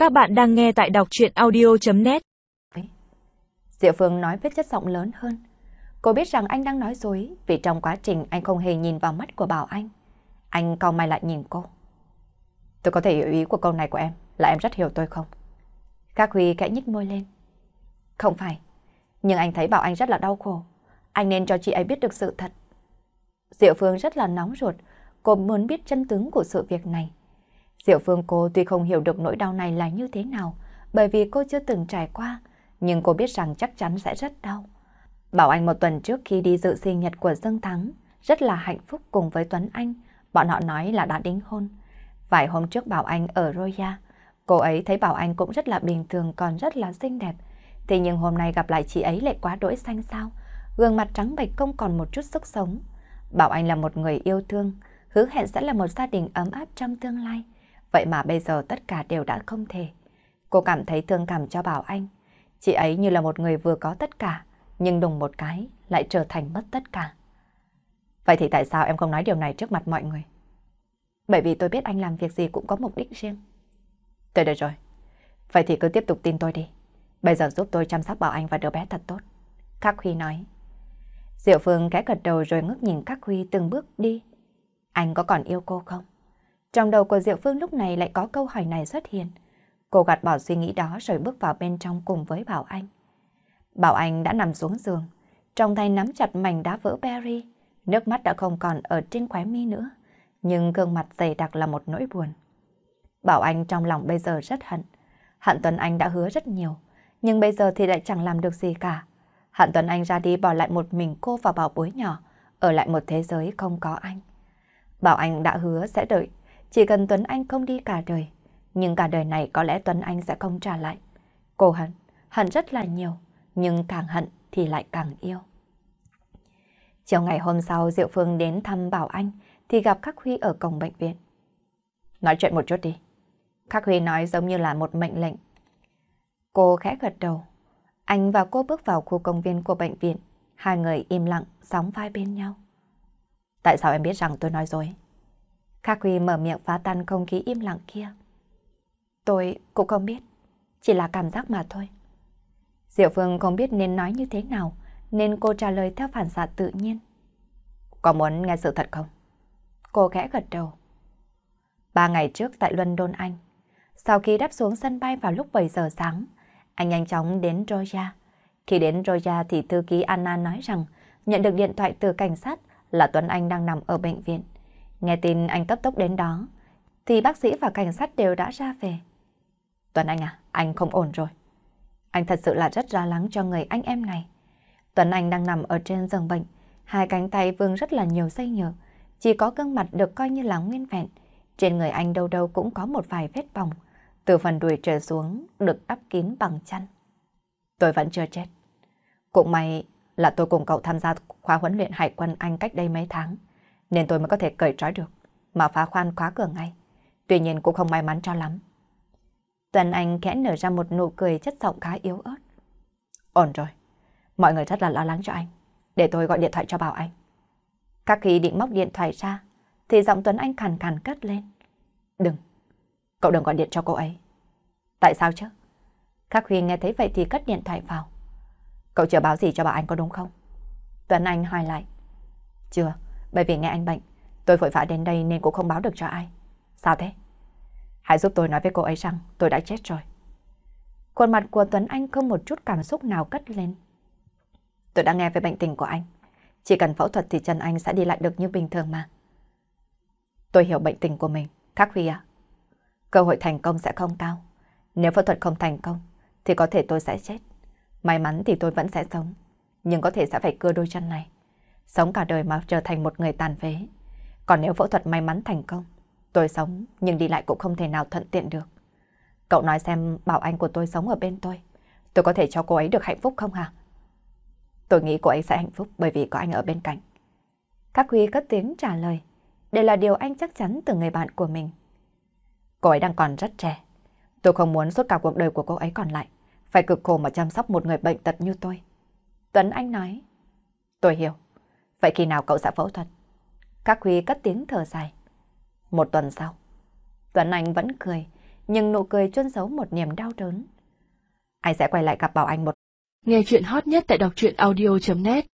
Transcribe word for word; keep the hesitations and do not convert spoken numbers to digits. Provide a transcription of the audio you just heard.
Các bạn đang nghe tại đọc truyện audio.net. Diệu Phương nói với chất giọng lớn hơn. Cô biết rằng anh đang nói dối vì trong quá trình anh không hề nhìn vào mắt của Bảo Anh. Anh cau mày lại nhìn cô. Tôi có thể hiểu ý của câu này của em là em rất hiểu tôi không? Các Huy kẽ nhích môi lên. Không phải, nhưng anh thấy Bảo Anh rất là đau khổ. Anh nên cho chị ấy biết được sự thật. Diệu Phương rất là nóng ruột. Cô muốn biết chân tướng của sự việc này. Diệu Phương cô tuy không hiểu được nỗi đau này là như thế nào, bởi vì cô chưa từng trải qua, nhưng cô biết rằng chắc chắn sẽ rất đau. Bảo Anh một tuần trước khi đi dự sinh nhật của Dương Thắng, rất là hạnh phúc cùng với Tuấn Anh, bọn họ nói là đã đính hôn. Vài hôm trước Bảo Anh ở Roya, cô ấy thấy Bảo Anh cũng rất là bình thường còn rất là xinh đẹp. Thế nhưng hôm nay gặp lại chị ấy lại quá đỗi xanh xao, gương mặt trắng bệch không còn một chút sức sống. Bảo Anh là một người yêu thương, hứa hẹn sẽ là một gia đình ấm áp trong tương lai. Vậy mà bây giờ tất cả đều đã không thể. Cô cảm thấy thương cảm cho Bảo Anh. Chị ấy như là một người vừa có tất cả, nhưng đùng một cái lại trở thành mất tất cả. Vậy thì tại sao em không nói điều này trước mặt mọi người? Bởi vì tôi biết anh làm việc gì cũng có mục đích riêng. Tôi được rồi. Vậy thì cứ tiếp tục tin tôi đi. Bây giờ giúp tôi chăm sóc Bảo Anh và đứa bé thật tốt. Các Huy nói. Diệu Phương khẽ gật đầu rồi ngước nhìn Các Huy từng bước đi. Anh có còn yêu cô không? Trong đầu của Diệu Phương lúc này lại có câu hỏi này xuất hiện. Cô gạt bỏ suy nghĩ đó rồi bước vào bên trong cùng với Bảo Anh. Bảo Anh đã nằm xuống giường, trong tay nắm chặt mảnh đá vỡ berry. Nước mắt đã không còn ở trên khóe mi nữa, nhưng gương mặt dày đặc là một nỗi buồn. Bảo Anh trong lòng bây giờ rất hận. Hận Tuấn Anh đã hứa rất nhiều, nhưng bây giờ thì lại chẳng làm được gì cả. Hận Tuấn Anh ra đi bỏ lại một mình cô và bảo bối nhỏ, ở lại một thế giới không có anh. Bảo Anh đã hứa sẽ đợi, chỉ cần Tuấn Anh không đi cả đời. Nhưng cả đời này có lẽ Tuấn Anh sẽ không trả lại. Cô hận, hận rất là nhiều, nhưng càng hận thì lại càng yêu. Chiều ngày hôm sau Diệu Phương đến thăm Bảo Anh thì gặp Khắc Huy ở cổng bệnh viện. Nói chuyện một chút đi. Khắc Huy nói giống như là một mệnh lệnh. Cô khẽ gật đầu. Anh và cô bước vào khu công viên của bệnh viện. Hai người im lặng, sóng vai bên nhau. Tại sao em biết rằng tôi nói dối? Khắc Huy mở miệng phá tan không khí im lặng kia. Tôi cũng không biết, chỉ là cảm giác mà thôi. Diệu Phương không biết nên nói như thế nào, nên cô trả lời theo phản xạ tự nhiên. Có muốn nghe sự thật không? Cô khẽ gật đầu. Ba ngày trước tại London Anh, sau khi đáp xuống sân bay vào lúc bảy giờ sáng, anh nhanh chóng đến Roya. Khi đến Roya thì thư ký Anna nói rằng nhận được điện thoại từ cảnh sát là Tuấn Anh đang nằm ở bệnh viện. Nghe tin anh cấp tốc đến đó, thì bác sĩ và cảnh sát đều đã ra về. Tuấn Anh à, anh không ổn rồi. Anh thật sự là rất lo lắng cho người anh em này. Tuấn Anh đang nằm ở trên giường bệnh, hai cánh tay vương rất là nhiều dây nhựa, chỉ có gương mặt được coi như là nguyên vẹn. Trên người anh đâu đâu cũng có một vài vết bỏng, từ phần đùi trở xuống được đắp kín bằng chăn. Tôi vẫn chưa chết. Cũng may là tôi cùng cậu tham gia khóa huấn luyện hải quân Anh cách đây mấy tháng, nên tôi mới có thể cởi trói được, mà phá khoan khóa cửa ngay. Tuy nhiên cũng không may mắn cho lắm. Tuấn Anh khẽ nở ra một nụ cười chất giọng khá yếu ớt. Ổn rồi, mọi người rất là lo lắng cho anh. Để tôi gọi điện thoại cho Bảo Anh. Các khi định móc điện thoại ra, thì giọng Tuấn Anh khàn khàn cất lên. Đừng, cậu đừng gọi điện cho cô ấy. Tại sao chứ? Các Huy nghe thấy vậy thì cất điện thoại vào. Cậu chưa báo gì cho Bảo Anh có đúng không? Tuấn Anh hỏi lại. Chưa, bởi vì nghe anh bệnh, tôi vội vã đến đây nên cũng không báo được cho ai. Sao thế? Hãy giúp tôi nói với cô ấy rằng tôi đã chết rồi. Khuôn mặt của Tuấn Anh không một chút cảm xúc nào cất lên. Tôi đã nghe về bệnh tình của anh. Chỉ cần phẫu thuật thì chân anh sẽ đi lại được như bình thường mà. Tôi hiểu bệnh tình của mình, Khắc Huy ạ. Cơ hội thành công sẽ không cao. Nếu phẫu thuật không thành công thì có thể tôi sẽ chết. May mắn thì tôi vẫn sẽ sống, nhưng có thể sẽ phải cưa đôi chân này. Sống cả đời mà trở thành một người tàn phế. Còn nếu phẫu thuật may mắn thành công, tôi sống nhưng đi lại cũng không thể nào thuận tiện được. Cậu nói xem Bảo Anh của tôi sống ở bên tôi, tôi có thể cho cô ấy được hạnh phúc không hả? Tôi nghĩ cô ấy sẽ hạnh phúc bởi vì có anh ở bên cạnh. Các Huy cất tiếng trả lời. Đây là điều anh chắc chắn từ người bạn của mình. Cô ấy đang còn rất trẻ. Tôi không muốn suốt cả cuộc đời của cô ấy còn lại phải cực khổ mà chăm sóc một người bệnh tật như tôi. Tuấn Anh nói. Tôi hiểu. Vậy khi nào cậu sẽ phẫu thuật? Các Huy cất tiếng thở dài. Một tuần sau. Tuấn Anh vẫn cười, nhưng nụ cười chôn giấu một niềm đau đớn. Anh sẽ quay lại gặp Bảo Anh một. Nghe chuyện hot nhất tại đọc truyện audio chấm net